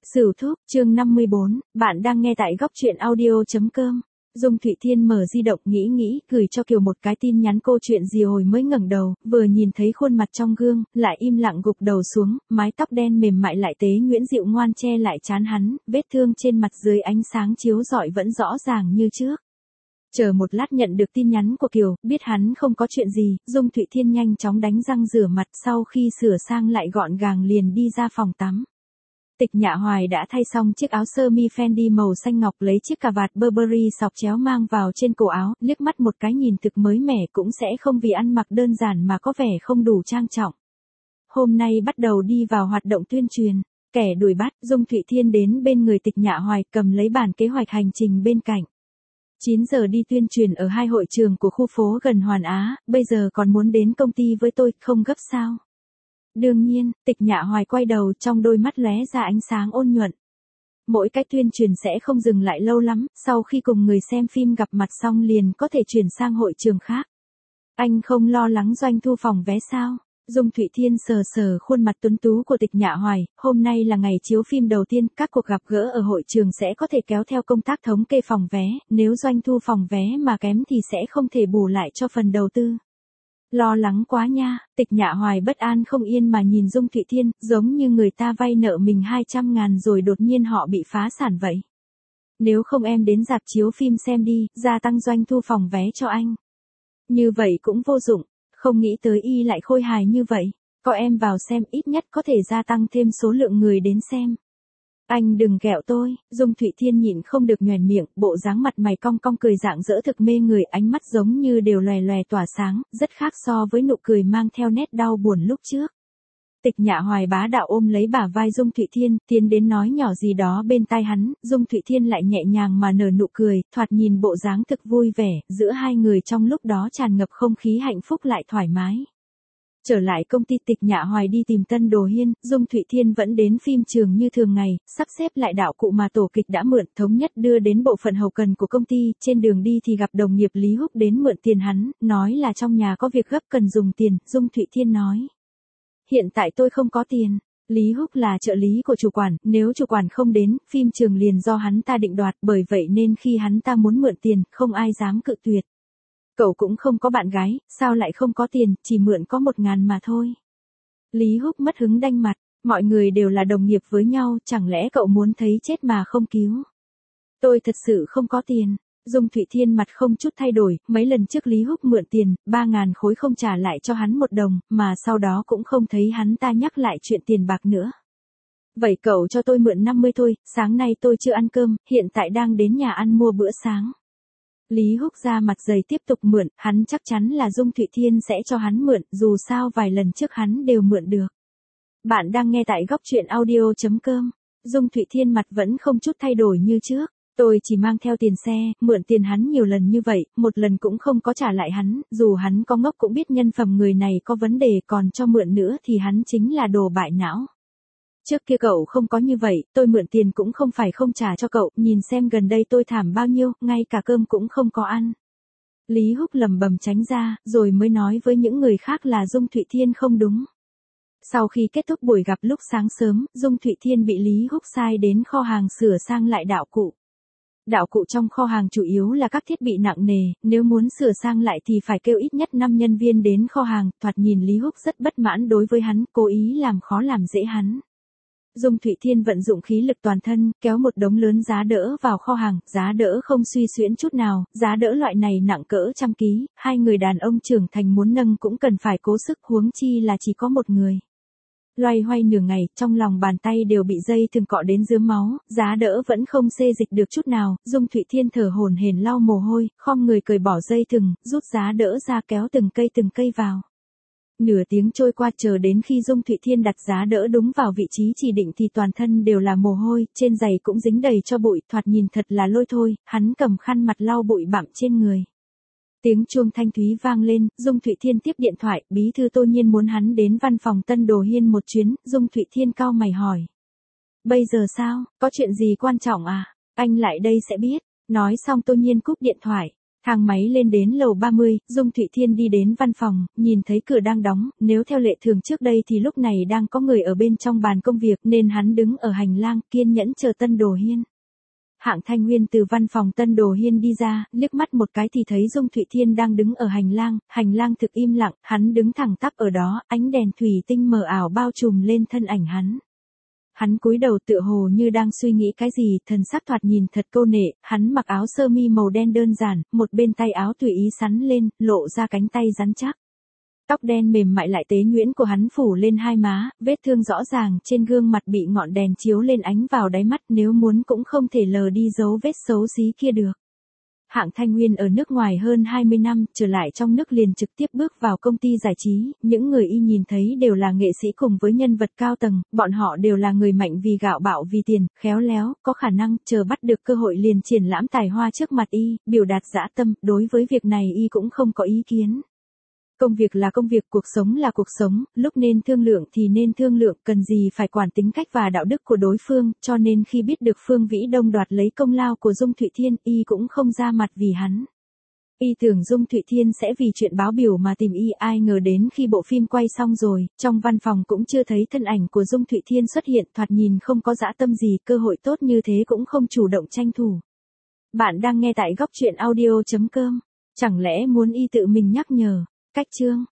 Sửu thúc, chương 54, bạn đang nghe tại góc truyện audio.com. Dung Thụy Thiên mở di động nghĩ, gửi cho Kiều một cái tin nhắn câu chuyện gì hồi mới ngẩng đầu, vừa nhìn thấy khuôn mặt trong gương, lại im lặng gục đầu xuống, mái tóc đen mềm mại lại tế nhuyễn dịu ngoan che lại trán hắn, vết thương trên mặt dưới ánh sáng chiếu rọi vẫn rõ ràng như trước. Chờ một lát nhận được tin nhắn của Kiều, biết hắn không có chuyện gì, Dung Thụy Thiên nhanh chóng đánh răng rửa mặt sau khi sửa sang lại gọn gàng liền đi ra phòng tắm. Tịch Nhạ Hoài đã thay xong chiếc áo sơ mi Fendi màu xanh ngọc lấy chiếc cà vạt Burberry sọc chéo mang vào trên cổ áo, liếc mắt một cái nhìn thực mới mẻ cũng sẽ không vì ăn mặc đơn giản mà có vẻ không đủ trang trọng. Hôm nay bắt đầu đi vào hoạt động tuyên truyền, kẻ đuổi bắt, Dung Thụy Thiên đến bên người Tịch Nhạ Hoài cầm lấy bản kế hoạch hành trình bên cạnh. 9 giờ đi tuyên truyền ở 2 hội trường của khu phố gần Hoàn Á, bây giờ còn muốn đến công ty với tôi, không gấp sao? Đương nhiên, Tịch Nhạ Hoài quay đầu trong đôi mắt lóe ra ánh sáng ôn nhuận. Mỗi cái tuyên truyền sẽ không dừng lại lâu lắm, sau khi cùng người xem phim gặp mặt xong liền có thể chuyển sang hội trường khác. Anh không lo lắng doanh thu phòng vé sao? Dung Thụy Thiên sờ sờ khuôn mặt tuấn tú của Tịch Nhạ Hoài, hôm nay là ngày chiếu phim đầu tiên, các cuộc gặp gỡ ở hội trường sẽ có thể kéo theo công tác thống kê phòng vé, nếu doanh thu phòng vé mà kém thì sẽ không thể bù lại cho phần đầu tư. Lo lắng quá nha, Tịch Nhạ Hoài bất an không yên mà nhìn Dung Thụy Thiên, giống như người ta vay nợ mình 200.000 rồi đột nhiên họ bị phá sản vậy. Nếu không em đến rạp chiếu phim xem đi, gia tăng doanh thu phòng vé cho anh. Như vậy cũng vô dụng, không nghĩ tới y lại khôi hài như vậy, có em vào xem ít nhất có thể gia tăng thêm số lượng người đến xem. Anh đừng ghẹo tôi, Dung Thụy Thiên nhịn không được nhoẻn miệng, bộ dáng mặt mày cong cong cười rạng rỡ thực mê người, ánh mắt giống như đều lòe lòe tỏa sáng, rất khác so với nụ cười mang theo nét đau buồn lúc trước. Tịch Nhạ Hoài bá đạo ôm lấy bả vai Dung Thụy Thiên, tiến đến nói nhỏ gì đó bên tai hắn, Dung Thụy Thiên lại nhẹ nhàng mà nở nụ cười, thoạt nhìn bộ dáng thực vui vẻ, giữa hai người trong lúc đó tràn ngập không khí hạnh phúc lại thoải mái. Trở lại công ty, Tịch Nhạ Hoài đi tìm Tân Đồ Hiên, Dung Thụy Thiên vẫn đến phim trường như thường ngày, sắp xếp lại đạo cụ mà tổ kịch đã mượn, thống nhất đưa đến bộ phận hậu cần của công ty, trên đường đi thì gặp đồng nghiệp Lý Húc đến mượn tiền hắn, nói là trong nhà có việc gấp cần dùng tiền, Dung Thụy Thiên nói. Hiện tại tôi không có tiền. Lý Húc là trợ lý của chủ quản, nếu chủ quản không đến, phim trường liền do hắn ta định đoạt, bởi vậy nên khi hắn ta muốn mượn tiền, không ai dám cự tuyệt. Cậu cũng không có bạn gái, sao lại không có tiền, chỉ mượn có 1.000 mà thôi. Lý Húc mất hứng đanh mặt, mọi người đều là đồng nghiệp với nhau, chẳng lẽ cậu muốn thấy chết mà không cứu. Tôi thật sự không có tiền. Dung Thụy Thiên mặt không chút thay đổi, mấy lần trước Lý Húc mượn tiền, 3.000 khối không trả lại cho hắn 1 đồng, mà sau đó cũng không thấy hắn ta nhắc lại chuyện tiền bạc nữa. Vậy cậu cho tôi mượn 50 thôi, sáng nay tôi chưa ăn cơm, hiện tại đang đến nhà ăn mua bữa sáng. Lý Húc ra mặt dày tiếp tục mượn, hắn chắc chắn là Dung Thụy Thiên sẽ cho hắn mượn, dù sao vài lần trước hắn đều mượn được. Bạn đang nghe tại góc truyện audio.com. Dung Thụy Thiên mặt vẫn không chút thay đổi như trước. Tôi chỉ mang theo tiền xe, mượn tiền hắn nhiều lần như vậy, một lần cũng không có trả lại hắn, dù hắn có ngốc cũng biết nhân phẩm người này có vấn đề, còn cho mượn nữa thì hắn chính là đồ bại não. Trước kia cậu không có như vậy, tôi mượn tiền cũng không phải không trả cho cậu, nhìn xem gần đây tôi thảm bao nhiêu, ngay cả cơm cũng không có ăn. Lý Húc lẩm bẩm tránh ra, rồi mới nói với những người khác là Dung Thụy Thiên không đúng. Sau khi kết thúc buổi gặp lúc sáng sớm, Dung Thụy Thiên bị Lý Húc sai đến kho hàng sửa sang lại đạo cụ. Đạo cụ trong kho hàng chủ yếu là các thiết bị nặng nề, nếu muốn sửa sang lại thì phải kêu ít nhất 5 nhân viên đến kho hàng, thoạt nhìn Lý Húc rất bất mãn đối với hắn, cố ý làm khó làm dễ hắn. Dung Thụy Thiên vận dụng khí lực toàn thân, kéo một đống lớn giá đỡ vào kho hàng, giá đỡ không suy xuyễn chút nào, giá đỡ loại này nặng cỡ trăm ký, hai người đàn ông trưởng thành muốn nâng cũng cần phải cố sức, huống chi là chỉ có một người. Loay hoay nửa ngày, trong lòng bàn tay đều bị dây thừng cọ đến rướm máu, giá đỡ vẫn không xê dịch được chút nào, Dung Thụy Thiên thở hổn hển lau mồ hôi, khom người cởi bỏ dây thừng, rút giá đỡ ra kéo từng cây vào. Nửa tiếng trôi qua, chờ đến khi Dung Thụy Thiên đặt giá đỡ đúng vào vị trí chỉ định thì toàn thân đều là mồ hôi, trên giày cũng dính đầy cho bụi, thoạt nhìn thật là lôi thôi, hắn cầm khăn mặt lau bụi bặm trên người. Tiếng chuông thanh thúy vang lên, Dung Thụy Thiên tiếp điện thoại, bí thư Tô Nhiên muốn hắn đến văn phòng Tân Đồ Hiên một chuyến, Dung Thụy Thiên cau mày hỏi. Bây giờ sao, có chuyện gì quan trọng à, anh lại đây sẽ biết, nói xong Tô Nhiên cúp điện thoại. Thang máy lên đến lầu 30, Dung Thụy Thiên đi đến văn phòng, nhìn thấy cửa đang đóng, nếu theo lệ thường trước đây thì lúc này đang có người ở bên trong bàn công việc nên hắn đứng ở hành lang kiên nhẫn chờ Tân Đồ Hiên. Hạng Thanh Nguyên từ văn phòng Tân Đồ Hiên đi ra, liếc mắt một cái thì thấy Dung Thụy Thiên đang đứng ở hành lang thực im lặng, hắn đứng thẳng tắp ở đó, ánh đèn thủy tinh mờ ảo bao trùm lên thân ảnh hắn. Hắn cúi đầu tựa hồ như đang suy nghĩ cái gì, thần sắc thoạt nhìn thật câu nệ, hắn mặc áo sơ mi màu đen đơn giản, một bên tay áo tùy ý xắn lên, lộ ra cánh tay rắn chắc. Tóc đen mềm mại lại tế nhuyễn của hắn phủ lên hai má, vết thương rõ ràng trên gương mặt bị ngọn đèn chiếu lên ánh vào đáy mắt, nếu muốn cũng không thể lờ đi dấu vết xấu xí kia được. Hạng Thanh Nguyên ở nước ngoài hơn 20 năm, trở lại trong nước liền trực tiếp bước vào công ty giải trí, những người y nhìn thấy đều là nghệ sĩ cùng với nhân vật cao tầng, bọn họ đều là người mạnh vì gạo bạo vì tiền, khéo léo, có khả năng, chờ bắt được cơ hội liền triển lãm tài hoa trước mặt y, biểu đạt dã tâm, đối với việc này y cũng không có ý kiến. Công việc là công việc, cuộc sống là cuộc sống, lúc nên thương lượng thì nên thương lượng, cần gì phải quản tính cách và đạo đức của đối phương, cho nên khi biết được Phương Vĩ Đông đoạt lấy công lao của Dung Thụy Thiên, y cũng không ra mặt vì hắn. Y tưởng Dung Thụy Thiên sẽ vì chuyện báo biểu mà tìm y, ai ngờ đến khi bộ phim quay xong rồi, trong văn phòng cũng chưa thấy thân ảnh của Dung Thụy Thiên xuất hiện, thoạt nhìn không có dã tâm gì, cơ hội tốt như thế cũng không chủ động tranh thủ. Bạn đang nghe tại góc truyện audio.com, chẳng lẽ muốn y tự mình nhắc nhở? Cách chương